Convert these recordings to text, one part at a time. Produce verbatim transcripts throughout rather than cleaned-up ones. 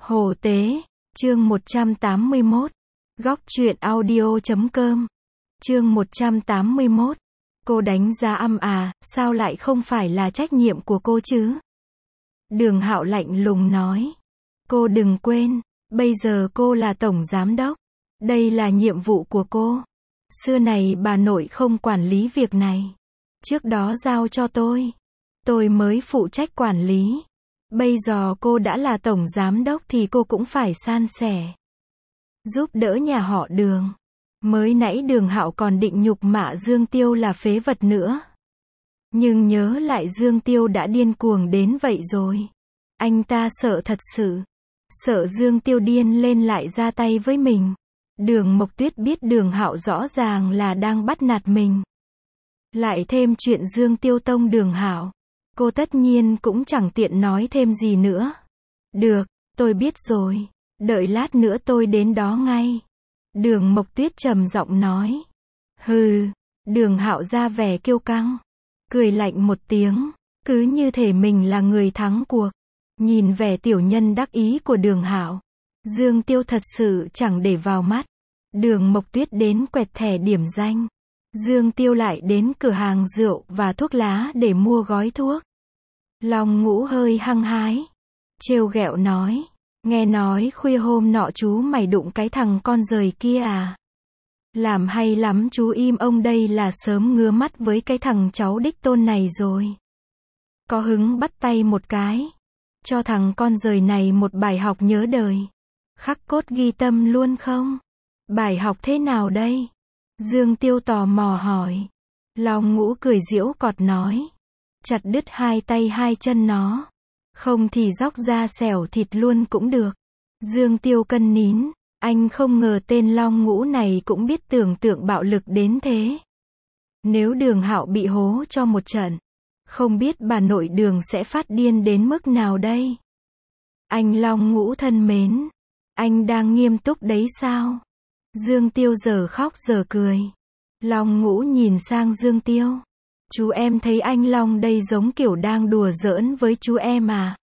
Hồ Tế, chương một trăm tám mươi mốt. Góc truyện audio chấm com. Chương một trăm tám mươi mốt. Cô đánh giá âm à, sao lại không phải là trách nhiệm của cô chứ? Đường Hạo lạnh lùng nói. Cô đừng quên, bây giờ cô là tổng giám đốc. Đây là nhiệm vụ của cô. Xưa này bà nội không quản lý việc này. Trước đó giao cho tôi. Tôi mới phụ trách quản lý. Bây giờ cô đã là tổng giám đốc thì cô cũng phải san sẻ. Giúp đỡ nhà họ Đường. Mới nãy Đường Hạo còn định nhục mạ Dương Tiêu là phế vật nữa. Nhưng nhớ lại Dương Tiêu đã điên cuồng đến vậy rồi. Anh ta sợ thật sự. Sợ Dương Tiêu điên lên lại ra tay với mình. Đường Mộc Tuyết biết Đường Hạo rõ ràng là đang bắt nạt mình. Lại thêm chuyện Dương Tiêu tông Đường Hạo. Cô tất nhiên cũng chẳng tiện nói thêm gì nữa. Được, tôi biết rồi. Đợi lát nữa tôi đến đó ngay. Đường Mộc Tuyết trầm giọng nói. Hừ, Đường Hạo ra vẻ kiêu căng. Cười lạnh một tiếng. Cứ như thể mình là người thắng cuộc. Nhìn vẻ tiểu nhân đắc ý của Đường Hạo. Dương Tiêu thật sự chẳng để vào mắt. Đường Mộc Tuyết đến quẹt thẻ điểm danh. Dương Tiêu lại đến cửa hàng rượu và thuốc lá để mua gói thuốc. Long Ngũ hơi hăng hái. Trêu ghẹo nói. Nghe nói khuya hôm nọ chú mày đụng cái thằng con giời kia à? Làm hay lắm chú im ông đây là sớm ngứa mắt với cái thằng cháu đích tôn này rồi. Có hứng bắt tay một cái. Cho thằng con giời này một bài học nhớ đời. Khắc cốt ghi tâm luôn không? Bài học thế nào đây? Dương Tiêu tò mò hỏi. Long Ngũ cười giễu cọt nói. Chặt đứt hai tay hai chân nó. Không thì róc ra xẻo thịt luôn cũng được. Dương Tiêu cân nín. Anh không ngờ tên Long Ngũ này cũng biết tưởng tượng bạo lực đến thế. Nếu Đường Hạo bị hố cho một trận. Không biết bà nội Đường sẽ phát điên đến mức nào đây? Anh Long Ngũ thân mến. Anh đang nghiêm túc đấy sao? Dương Tiêu giờ khóc giờ cười. Long Ngũ nhìn sang Dương Tiêu. Chú em thấy anh Long đây giống kiểu đang đùa giỡn với chú em à.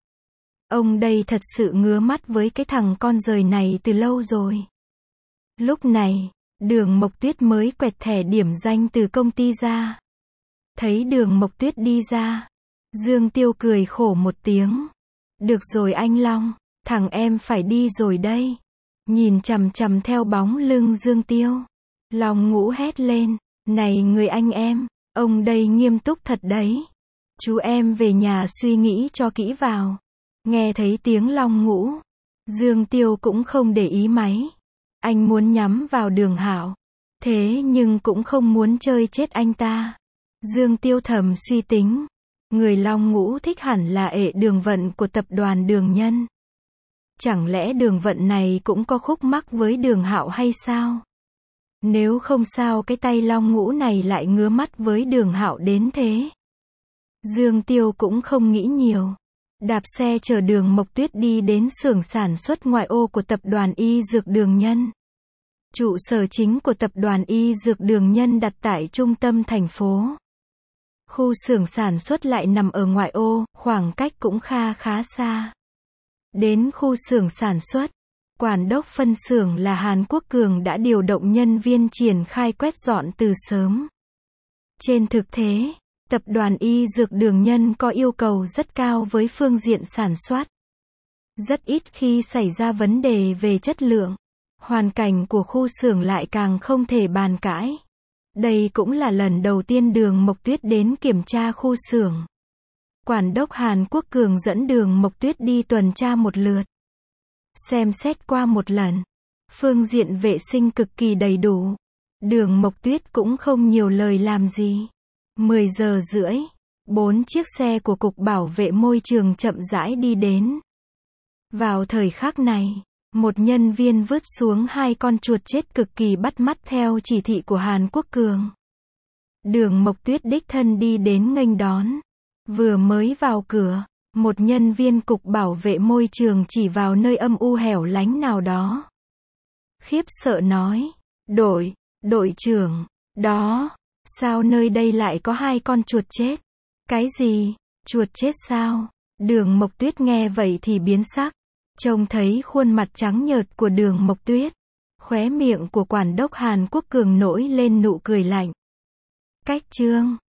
Ông đây thật sự ngứa mắt với cái thằng con giời này từ lâu rồi. Lúc này, Đường Mộc Tuyết mới quẹt thẻ điểm danh từ công ty ra. Thấy Đường Mộc Tuyết đi ra. Dương Tiêu cười khổ một tiếng. Được rồi anh Long, thằng em phải đi rồi đây. Nhìn chằm chằm theo bóng lưng Dương Tiêu. Long Ngũ hét lên. Này người anh em, ông đây nghiêm túc thật đấy. Chú em về nhà suy nghĩ cho kỹ vào. Nghe thấy tiếng Long Ngũ. Dương Tiêu cũng không để ý máy. Anh muốn nhắm vào Đường Hạo. Thế nhưng cũng không muốn chơi chết anh ta. Dương Tiêu thầm suy tính. Người Long Ngũ thích hẳn là ệ Đường Vận của tập đoàn Đường Nhân. Chẳng lẽ Đường Vận này cũng có khúc mắc với Đường Hạo hay sao? Nếu không sao cái tay Long Ngũ này lại ngứa mắt với Đường Hạo đến thế. Dương Tiêu cũng không nghĩ nhiều. Đạp xe chở Đường Mộc Tuyết đi đến xưởng sản xuất ngoại ô của tập đoàn Y Dược Đường Nhân. Trụ sở chính của tập đoàn Y Dược Đường Nhân đặt tại trung tâm thành phố. Khu xưởng sản xuất lại nằm ở ngoại ô, khoảng cách cũng kha khá xa. Đến khu xưởng sản xuất, quản đốc phân xưởng là Hàn Quốc Cường đã điều động nhân viên triển khai quét dọn từ sớm. Trên thực tế, tập đoàn Y Dược Đường Nhân có yêu cầu rất cao với phương diện sản xuất. Rất ít khi xảy ra vấn đề về chất lượng. Hoàn cảnh của khu xưởng lại càng không thể bàn cãi. Đây cũng là lần đầu tiên Đường Mộc Tuyết đến kiểm tra khu xưởng. Quản đốc Hàn Quốc Cường dẫn Đường Mộc Tuyết đi tuần tra một lượt. Xem xét qua một lần. Phương diện vệ sinh cực kỳ đầy đủ. Đường Mộc Tuyết cũng không nhiều lời làm gì. mười giờ rưỡi, bốn chiếc xe của Cục Bảo vệ Môi trường chậm rãi đi đến. Vào thời khắc này, một nhân viên vứt xuống hai con chuột chết cực kỳ bắt mắt theo chỉ thị của Hàn Quốc Cường. Đường Mộc Tuyết đích thân đi đến nghênh đón. Vừa mới vào cửa, một nhân viên Cục Bảo vệ Môi trường chỉ vào nơi âm u hẻo lánh nào đó. Khiếp sợ nói, đội, đội trưởng, đó, sao nơi đây lại có hai con chuột chết? Cái gì? Chuột chết sao? Đường Mộc Tuyết nghe vậy thì biến sắc. Trông thấy khuôn mặt trắng nhợt của Đường Mộc Tuyết, khóe miệng của quản đốc Hàn Quốc Cường nổi lên nụ cười lạnh. Cách chương